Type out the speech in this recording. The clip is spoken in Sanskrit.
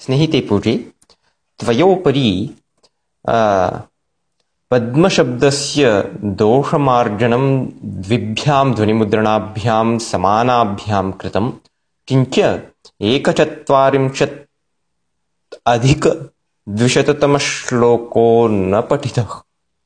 स्नेहिते पूजे, त्वयोपरि पद्मशब्दस्य दोषमार्जनं द्विभ्यां ध्वनिमुद्रणाभ्यां समानाभ्यां कृतं, किञ्च 140 अधिक 200तमश्लोको न पठितः।